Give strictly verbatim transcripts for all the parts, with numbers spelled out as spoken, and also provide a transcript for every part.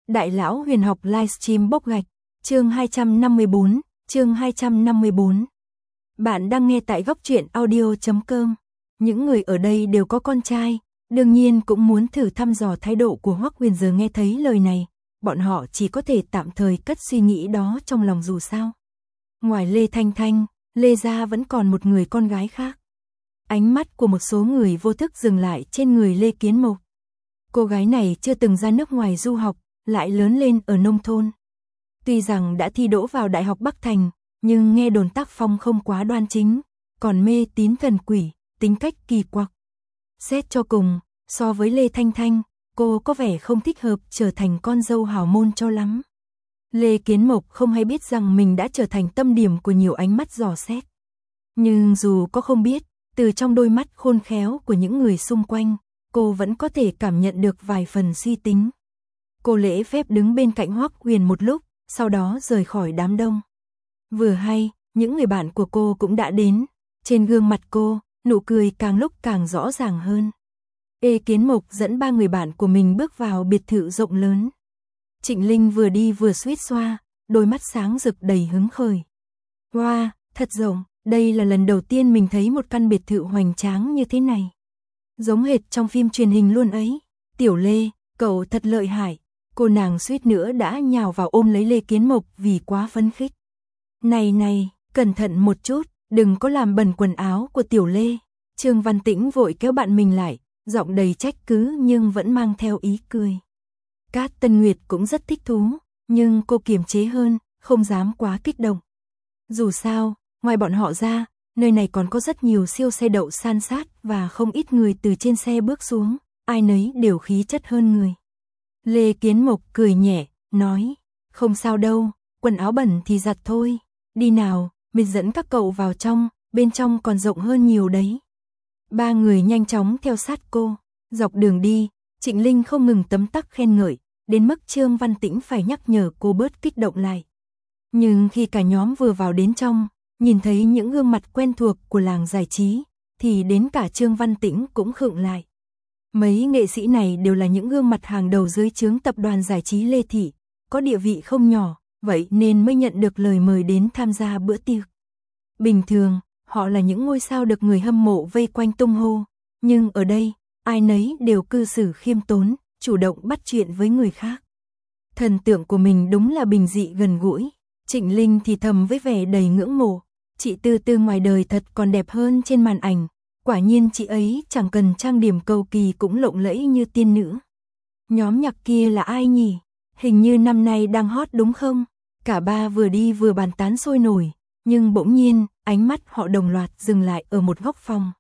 Đại lão huyền học livestream bốc gạch, chương hai trăm năm mươi bốn, chương hai trăm năm mươi bốn. Bạn đang nghe tại góc truyện audio chấm com. Những người ở đây đều có con trai, đương nhiên cũng muốn thử thăm dò thái độ của Hoắc Huyền giờ nghe thấy lời này, bọn họ chỉ có thể tạm thời cất suy nghĩ đó trong lòng dù sao. Ngoài Lê Thanh Thanh, Lê gia vẫn còn một người con gái khác. Ánh mắt của một số người vô thức dừng lại trên người Lê Kiến Mộc. Cô gái này chưa từng ra nước ngoài du học, lại lớn lên ở nông thôn. Tuy rằng đã thi đỗ vào Đại học Bắc Thành, nhưng nghe đồn tác phong không quá đoan chính, còn mê tín thần quỷ, tính cách kỳ quặc. Xét cho cùng, so với Lê Thanh Thanh, cô có vẻ không thích hợp trở thành con dâu hào môn cho lắm. Lê Kiến Mộc không hay biết rằng mình đã trở thành tâm điểm của nhiều ánh mắt dò xét. Nhưng dù có không biết, từ trong đôi mắt khôn khéo của những người xung quanh, cô vẫn có thể cảm nhận được vài phần suy tính. Cô lễ phép đứng bên cạnh Hoắc Huyền một lúc, sau đó rời khỏi đám đông. Vừa hay, những người bạn của cô cũng đã đến, trên gương mặt cô, nụ cười càng lúc càng rõ ràng hơn. Lê Kiến Mộc dẫn ba người bạn của mình bước vào biệt thự rộng lớn. Trịnh Linh vừa đi vừa suýt xoa, đôi mắt sáng rực đầy hứng khởi. Wow, thật rộng, đây là lần đầu tiên mình thấy một căn biệt thự hoành tráng như thế này. Giống hệt trong phim truyền hình luôn ấy. Tiểu Lê, cậu thật lợi hại. Cô nàng suýt nữa đã nhào vào ôm lấy Lê Kiến Mộc vì quá phấn khích. Này này, cẩn thận một chút, đừng có làm bẩn quần áo của Tiểu Lê. Trương Văn Tĩnh vội kéo bạn mình lại, giọng đầy trách cứ nhưng vẫn mang theo ý cười. Cát Tân Nguyệt cũng rất thích thú, nhưng cô kiềm chế hơn, không dám quá kích động. Dù sao, ngoài bọn họ ra, nơi này còn có rất nhiều siêu xe đậu san sát và không ít người từ trên xe bước xuống, ai nấy đều khí chất hơn người. Lê Kiến Mộc cười nhẹ, nói, không sao đâu, quần áo bẩn thì giặt thôi, đi nào, mình dẫn các cậu vào trong, bên trong còn rộng hơn nhiều đấy. Ba người nhanh chóng theo sát cô, dọc đường đi, Trịnh Linh không ngừng tấm tắc khen ngợi, đến mức Trương Văn Tĩnh phải nhắc nhở cô bớt kích động lại. Nhưng khi cả nhóm vừa vào đến trong, nhìn thấy những gương mặt quen thuộc của làng giải trí, thì đến cả Trương Văn Tĩnh cũng khựng lại. Mấy nghệ sĩ này đều là những gương mặt hàng đầu dưới trướng tập đoàn giải trí Lê Thị, có địa vị không nhỏ, vậy nên mới nhận được lời mời đến tham gia bữa tiệc. Bình thường, họ là những ngôi sao được người hâm mộ vây quanh tung hô, nhưng ở đây, ai nấy đều cư xử khiêm tốn, chủ động bắt chuyện với người khác. Thần tượng của mình đúng là bình dị gần gũi. Trịnh Linh thì thầm với vẻ đầy ngưỡng mộ, chị Tư Tư ngoài đời thật còn đẹp hơn trên màn ảnh, quả nhiên chị ấy chẳng cần trang điểm cầu kỳ cũng lộng lẫy như tiên nữ. Nhóm nhạc kia là ai nhỉ? Hình như năm nay đang hot đúng không? Cả ba vừa đi vừa bàn tán sôi nổi, nhưng bỗng nhiên, ánh mắt họ đồng loạt dừng lại ở một góc phòng.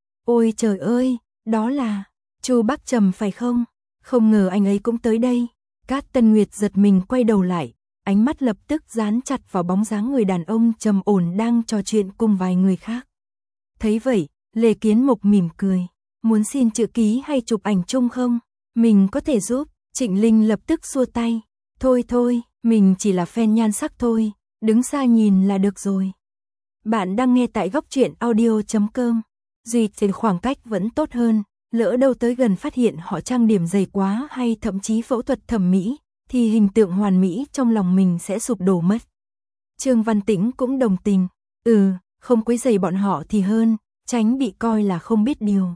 Ôi trời ơi, đó là Chu Bắc Trầm phải không? Không ngờ anh ấy cũng tới đây. Cát Tân Nguyệt giật mình quay đầu lại, ánh mắt lập tức dán chặt vào bóng dáng người đàn ông trầm ổn đang trò chuyện cùng vài người khác. Thấy vậy, Lê Kiến Mộc mỉm cười, muốn xin chữ ký hay chụp ảnh chung không? Mình có thể giúp. Trịnh Linh lập tức xua tay, thôi thôi, mình chỉ là fan nhan sắc thôi, đứng xa nhìn là được rồi. Bạn đang nghe tại góc truyện audio chấm com. Duy trên khoảng cách vẫn tốt hơn, lỡ đâu tới gần phát hiện họ trang điểm dày quá hay thậm chí phẫu thuật thẩm mỹ, thì hình tượng hoàn mỹ trong lòng mình sẽ sụp đổ mất. Trương Văn Tĩnh cũng đồng tình, ừ, không quấy rầy bọn họ thì hơn, tránh bị coi là không biết điều.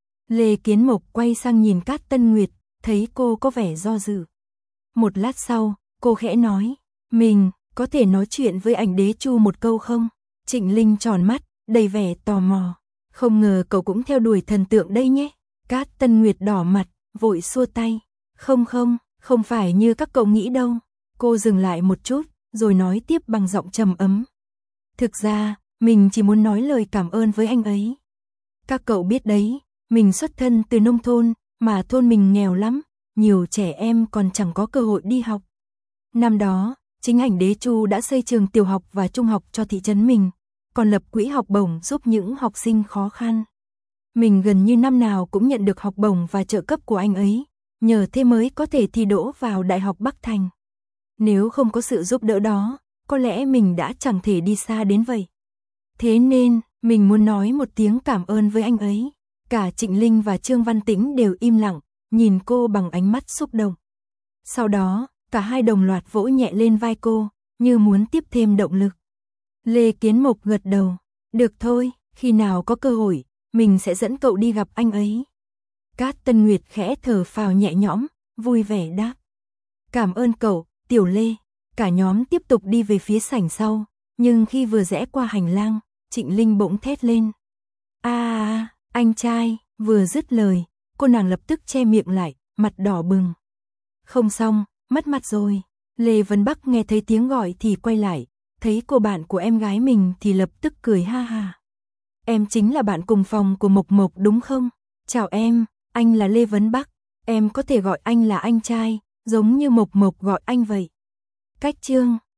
Lê Kiến Mộc quay sang nhìn Cát Tân Nguyệt, thấy cô có vẻ do dự. Một lát sau, cô khẽ nói, mình có thể nói chuyện với ảnh đế Chu một câu không? Trịnh Linh tròn mắt, đầy vẻ tò mò, không ngờ cậu cũng theo đuổi thần tượng đây nhé. Cát Tân Nguyệt đỏ mặt, vội xua tay, không không, không phải như các cậu nghĩ đâu. Cô dừng lại một chút, rồi nói tiếp bằng giọng trầm ấm. Thực ra, mình chỉ muốn nói lời cảm ơn với anh ấy. Các cậu biết đấy, mình xuất thân từ nông thôn, mà thôn mình nghèo lắm, nhiều trẻ em còn chẳng có cơ hội đi học. Năm đó, chính ảnh đế Chu đã xây trường tiểu học và trung học cho thị trấn mình, còn lập quỹ học bổng giúp những học sinh khó khăn. Mình gần như năm nào cũng nhận được học bổng và trợ cấp của anh ấy, nhờ thế mới có thể thi đỗ vào Đại học Bắc Thành. Nếu không có sự giúp đỡ đó, có lẽ mình đã chẳng thể đi xa đến vậy. Thế nên, mình muốn nói một tiếng cảm ơn với anh ấy. Cả Trịnh Linh và Trương Văn Tĩnh đều im lặng, nhìn cô bằng ánh mắt xúc động. Sau đó, Cả hai đồng loạt vỗ nhẹ lên vai cô, như muốn tiếp thêm động lực. Lê Kiến Mộc gật đầu. Được thôi, khi nào có cơ hội, mình sẽ dẫn cậu đi gặp anh ấy. Cát Tân Nguyệt khẽ thở phào nhẹ nhõm, vui vẻ đáp. Cảm ơn cậu, Tiểu Lê. Cả nhóm tiếp tục đi về phía sảnh sau, nhưng khi vừa rẽ qua hành lang, Trịnh Linh bỗng thét lên. A à, anh trai, vừa dứt lời, cô nàng lập tức che miệng lại, mặt đỏ bừng. Không xong, mất mặt rồi. Lê Vân Bắc nghe thấy tiếng gọi thì quay lại, thấy cô bạn của em gái mình thì lập tức cười ha ha. Em chính là bạn cùng phòng của Mộc Mộc đúng không? Chào em, anh là Lê Vân Bắc, em có thể gọi anh là anh trai, giống như Mộc Mộc gọi anh vậy. Cách chương